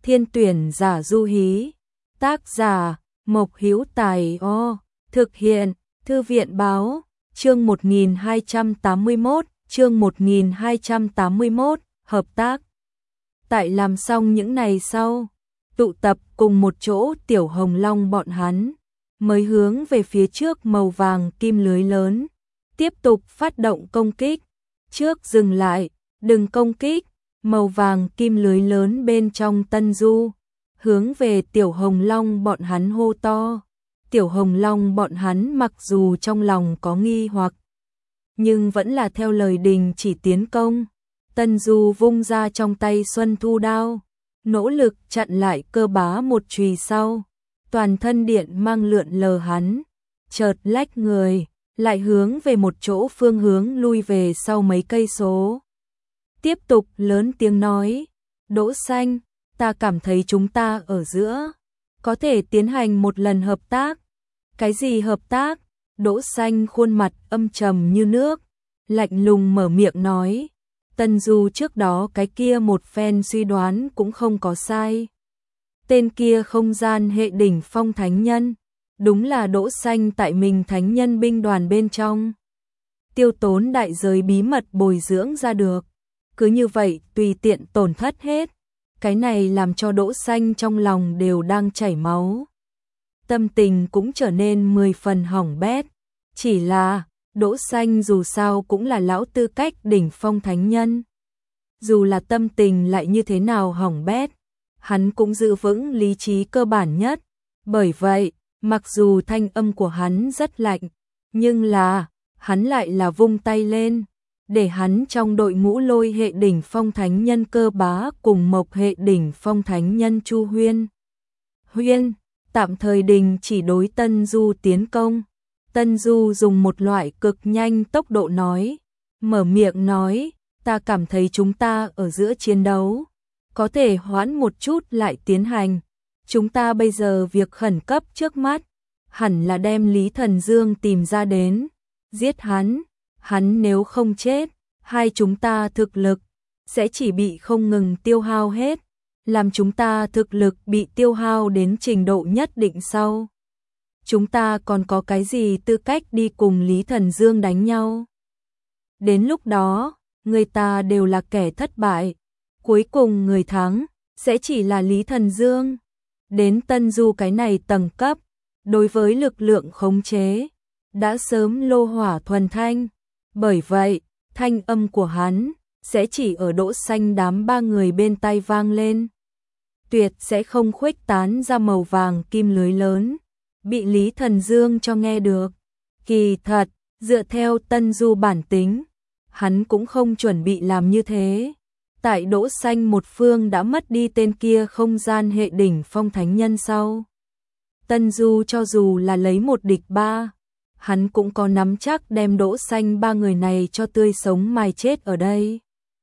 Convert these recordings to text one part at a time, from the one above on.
Thiên tuyển giả du hí. Tác giả Mộc Hữu Tài. Thực hiện Thư viện báo. Chương 1281, chương 1281, hợp tác. Tại làm xong những này sau, tụ tập cùng một chỗ Tiểu Hồng Long bọn hắn, mới hướng về phía trước màu vàng kim lưới lớn, tiếp tục phát động công kích. Trước dừng lại, đừng công kích. Màu vàng kim lưới lớn bên trong Tân Du, hướng về Tiểu Hồng Long bọn hắn hô to. Tiểu Hồng Long bọn hắn mặc dù trong lòng có nghi hoặc, nhưng vẫn là theo lời đình chỉ tiến công. Tân Du vung ra trong tay Xuân Thu đao, nỗ lực chặn lại Cơ Bá một chùy sau. Toàn thân điện mang lượn lờ hắn, chợt lách người, lại hướng về một chỗ phương hướng lui về sau mấy cây số. Tiếp tục lớn tiếng nói, Đỗ Xanh, ta cảm thấy chúng ta ở giữa có thể tiến hành một lần hợp tác. Cái gì hợp tác? Đỗ Xanh khuôn mặt âm trầm như nước, lạnh lùng mở miệng nói. Tân Du trước đó cái kia một phen suy đoán cũng không có sai. Tên kia không gian hệ đỉnh phong thánh nhân, đúng là Đỗ Xanh tại mình thánh nhân binh đoàn bên trong tiêu tốn đại giới bí mật bồi dưỡng ra được. Cứ như vậy tùy tiện tổn thất hết. Cái này làm cho Đỗ Xanh trong lòng đều đang chảy máu. Tâm tình cũng trở nên 10 phần hỏng bét. Chỉ là, Đỗ Xanh dù sao cũng là lão tư cách đỉnh phong thánh nhân. Dù là tâm tình lại như thế nào hỏng bét, hắn cũng giữ vững lý trí cơ bản nhất. Bởi vậy, mặc dù thanh âm của hắn rất lạnh, nhưng là, hắn lại là vung tay lên, để hắn trong đội ngũ Lôi hệ đỉnh phong thánh nhân Cơ Bá cùng Mộc hệ đỉnh phong thánh nhân Chu Huyên. Tạm thời đình chỉ đối Tân Du tiến công. Tân Du dùng một loại cực nhanh tốc độ nói, mở miệng nói, ta cảm thấy chúng ta ở giữa chiến đấu, có thể hoãn một chút lại tiến hành. Chúng ta bây giờ việc khẩn cấp trước mắt, hẳn là đem Lý Thần Dương tìm ra đến, giết hắn. Hắn nếu không chết, hai chúng ta thực lực sẽ chỉ bị không ngừng tiêu hao hết, làm chúng ta thực lực bị tiêu hao đến trình độ nhất định sau. Chúng ta còn có cái gì tư cách đi cùng Lý Thần Dương đánh nhau? Đến lúc đó, người ta đều là kẻ thất bại, cuối cùng người thắng sẽ chỉ là Lý Thần Dương. Đến Tân Du cái này tầng cấp, đối với lực lượng khống chế đã sớm lô hỏa thuần thanh. Bởi vậy, thanh âm của hắn sẽ chỉ ở Đỗ Xanh đám ba người bên tai vang lên, tuyệt sẽ không khuếch tán ra màu vàng kim lưới lớn, bị Lý Thần Dương cho nghe được. Kỳ thật, dựa theo Tân Du bản tính, hắn cũng không chuẩn bị làm như thế. Tại Đỗ Xanh một phương đã mất đi tên kia không gian hệ đỉnh phong thánh nhân sau, Tân Du cho dù là lấy một địch ba, hắn cũng có nắm chắc đem Đỗ Xanh ba người này cho tươi sống mài chết ở đây.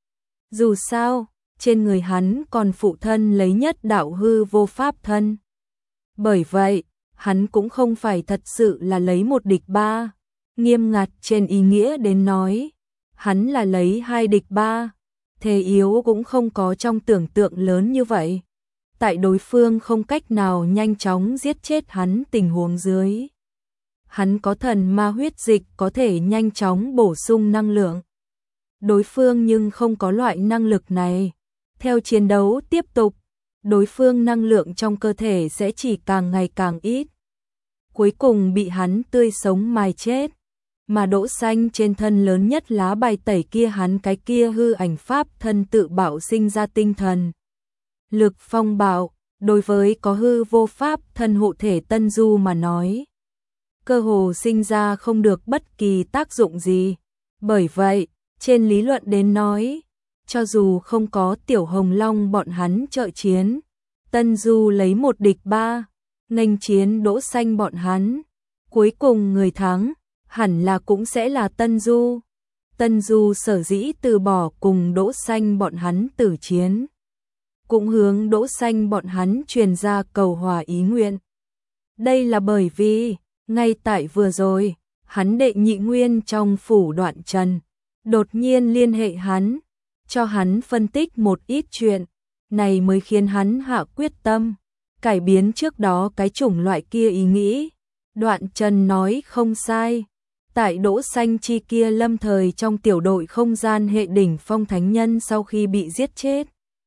Dù sao, trên người hắn còn phụ thân lấy nhất đạo hư vô pháp thân. Bởi vậy, hắn cũng không phải thật sự là lấy một địch ba. Nghiêm ngặt trên ý nghĩa đến nói, hắn là lấy hai địch ba. Thế yếu cũng không có trong tưởng tượng lớn như vậy. Tại đối phương không cách nào nhanh chóng giết chết hắn tình huống dưới, hắn có thần ma huyết dịch có thể nhanh chóng bổ sung năng lượng. Đối phương nhưng không có loại năng lực này. Theo chiến đấu tiếp tục, đối phương năng lượng trong cơ thể sẽ chỉ càng ngày càng ít, cuối cùng bị hắn tươi sống mài chết. Mà Đỗ Xanh trên thân lớn nhất lá bài tẩy kia, hắn cái kia hư ảnh pháp thân tự bạo sinh ra tinh thần lực phong bạo, đối với có hư vô pháp thân hộ thể Tân Du mà nói, cơ hồ sinh ra không được bất kỳ tác dụng gì. Bởi vậy, trên lý luận đến nói, cho dù không có Tiểu Hồng Long bọn hắn trợ chiến, Tân Du lấy một địch ba, nghênh chiến Đỗ Xanh bọn hắn, cuối cùng người thắng hẳn là cũng sẽ là Tân Du. Tân Du sở dĩ từ bỏ cùng Đỗ Xanh bọn hắn tử chiến, cũng hướng Đỗ Xanh bọn hắn truyền ra cầu hòa ý nguyện. Đây là bởi vì, ngay tại vừa rồi, hắn đệ nhị nguyên trong phủ Đoạn Trần đột nhiên liên hệ hắn, cho hắn phân tích một ít chuyện. này mới khiến hắn hạ quyết tâm, cải biến trước đó cái chủng loại kia ý nghĩ. Đoạn Trần nói không sai. Tại Đỗ Xanh Chi kia lâm thời trong tiểu đội không gian hệ đỉnh phong thánh nhân sau khi bị giết chết.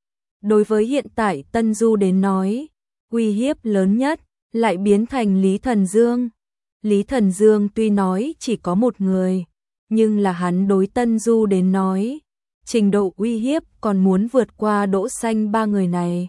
Đối với hiện tại Tân Du đến nói, uy hiếp lớn nhất lại biến thành Lý Thần Dương. Lý Thần Dương tuy nói chỉ có một người, nhưng là hắn đối Tân Du đến nói, trình độ uy hiếp còn muốn vượt qua Đỗ Xanh ba người này.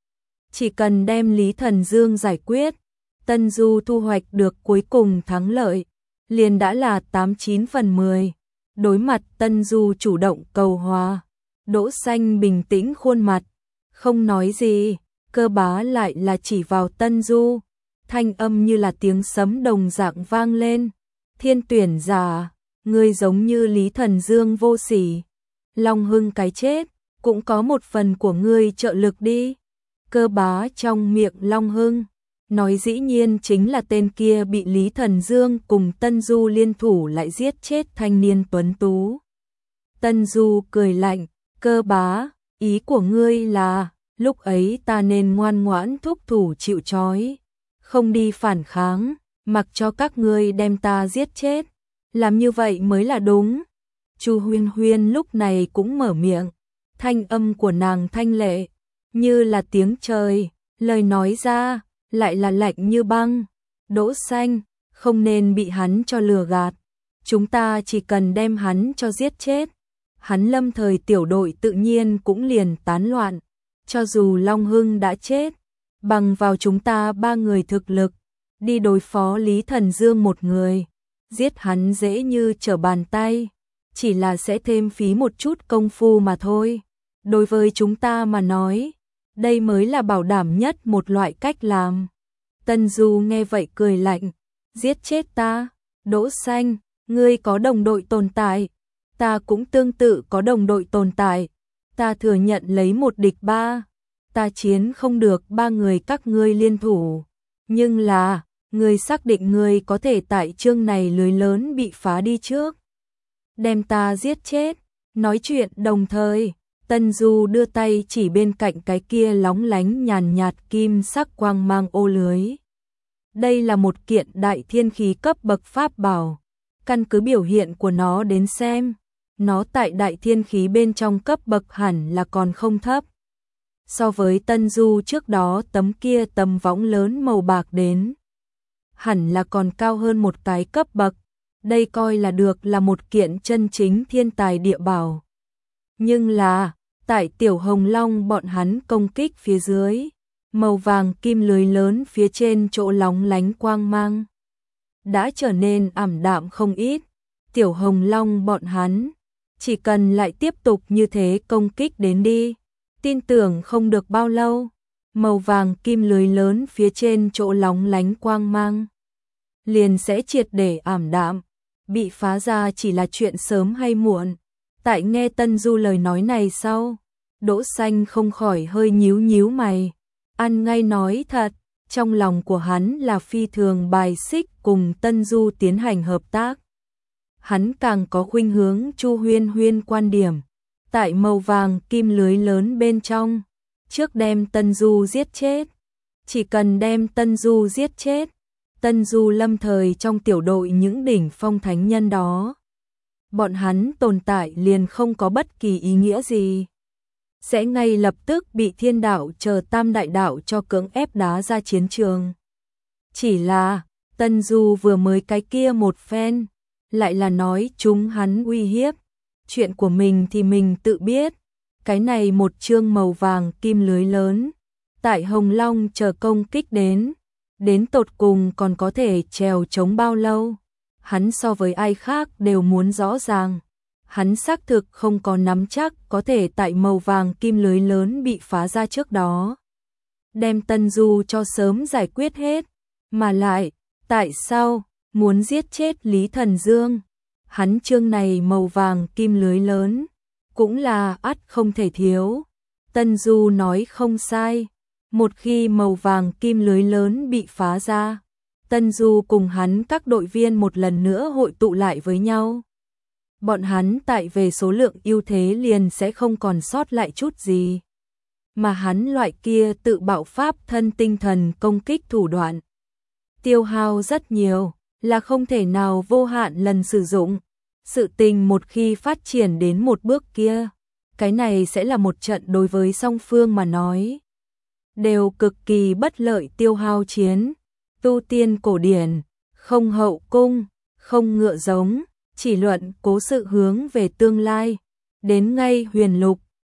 Chỉ cần đem Lý Thần Dương giải quyết, Tân Du thu hoạch được cuối cùng thắng lợi, liền đã là 89 phần 10. Đối mặt Tân Du chủ động cầu hòa, Đỗ Xanh bình tĩnh khuôn mặt, không nói gì, Cơ Bá lại là chỉ vào Tân Du, thanh âm như là tiếng sấm đồng dạng vang lên. Thiên tuyển giả, ngươi giống như Lý Thần Dương vô sỉ. Long Hưng cái chết, cũng có một phần của ngươi trợ lực đi. Cơ Bá trong miệng Long Hưng, nói dĩ nhiên chính là tên kia bị Lý Thần Dương cùng Tân Du liên thủ lại giết chết thanh niên tuấn tú. Tân Du cười lạnh, Cơ Bá, ý của ngươi là, lúc ấy ta nên ngoan ngoãn thúc thủ chịu trói, không đi phản kháng, mặc cho các ngươi đem ta giết chết, làm như vậy mới là đúng. Chu Huyên Huyên lúc này cũng mở miệng, thanh âm của nàng thanh lệ, như là tiếng trời, lời nói ra lại là lạnh như băng. Đỗ Xanh, không nên bị hắn cho lừa gạt, chúng ta chỉ cần đem hắn cho giết chết, hắn lâm thời tiểu đội tự nhiên cũng liền tán loạn. Cho dù Long Hưng đã chết, bằng vào chúng ta ba người thực lực, đi đối phó Lý Thần Dương một người, giết hắn dễ như trở bàn tay, chỉ là sẽ thêm phí một chút công phu mà thôi. Đối với chúng ta mà nói, đây mới là bảo đảm nhất một loại cách làm. Tân Du nghe vậy cười lạnh, giết chết ta, Đỗ Xanh, ngươi có đồng đội tồn tại, ta cũng tương tự có đồng đội tồn tại, ta thừa nhận lấy một địch ba, ta chiến không được ba người các ngươi liên thủ, nhưng là, ngươi xác định ngươi có thể tại chương này lưới lớn bị phá đi trước, đem ta giết chết. Nói chuyện đồng thời, Tân Du đưa tay chỉ bên cạnh cái kia lóng lánh nhàn nhạt kim sắc quang mang ô lưới. Đây là một kiện đại thiên khí cấp bậc pháp bảo, căn cứ biểu hiện của nó đến xem, nó tại đại thiên khí bên trong cấp bậc hẳn là còn không thấp. So với Tân Du trước đó tấm kia tấm võng lớn màu bạc đến, hẳn là còn cao hơn một cái cấp bậc, đây coi là được là một kiện chân chính thiên tài địa bảo. Nhưng là, tại Tiểu Hồng Long bọn hắn công kích phía dưới, màu vàng kim lưới lớn phía trên chỗ lóng lánh quang mang, đã trở nên ảm đạm không ít. Tiểu Hồng Long bọn hắn, chỉ cần lại tiếp tục như thế công kích đến đi, tin tưởng không được bao lâu, màu vàng kim lưới lớn phía trên chỗ lóng lánh quang mang liền sẽ triệt để ảm đạm, bị phá ra chỉ là chuyện sớm hay muộn. Tại nghe Tân Du lời nói này sau, Đỗ Xanh không khỏi hơi nhíu nhíu mày, ăn ngay nói thật, trong lòng của hắn là phi thường bài xích cùng Tân Du tiến hành hợp tác. Hắn càng có khuynh hướng Chu Huyên Huyên quan điểm, tại màu vàng kim lưới lớn bên trong, trước đem Tân Du giết chết. Chỉ cần đem Tân Du giết chết, Tân Du lâm thời trong tiểu đội những đỉnh phong thánh nhân đó, bọn hắn tồn tại liền không có bất kỳ ý nghĩa gì, sẽ ngay lập tức bị thiên đạo chờ tam đại đạo cho cưỡng ép đá ra chiến trường. Chỉ là, Tân Du vừa mới cái kia một phen, lại là nói chúng hắn uy hiếp, chuyện của mình thì mình tự biết, cái này một chương màu vàng kim lưới lớn, tại Hồng Long chờ công kích đến tột cùng còn có thể trèo chống bao lâu, hắn so với ai khác đều muốn rõ ràng. Hắn xác thực không có nắm chắc có thể tại màu vàng kim lưới lớn bị phá ra trước đó, đem Tân Du cho sớm giải quyết hết, mà lại, tại sao muốn giết chết Lý Thần Dương, hắn chương này màu vàng kim lưới lớn, cũng là ắt không thể thiếu. Tân Du nói không sai, một khi màu vàng kim lưới lớn bị phá ra, Tân Du cùng hắn các đội viên một lần nữa hội tụ lại với nhau. Bọn hắn tại về số lượng ưu thế liền sẽ không còn sót lại chút gì. mà hắn loại kia tự bạo pháp thân tinh thần công kích thủ đoạn. Tiêu hao rất nhiều, là không thể nào vô hạn lần sử dụng. Sự tình một khi phát triển đến một bước kia, cái này sẽ là một trận đối với song phương mà nói đều cực kỳ bất lợi tiêu hao chiến. Tu tiên cổ điển, không hậu cung, không ngựa giống, chỉ luận cố sự hướng về tương lai. Đến ngay huyền lục,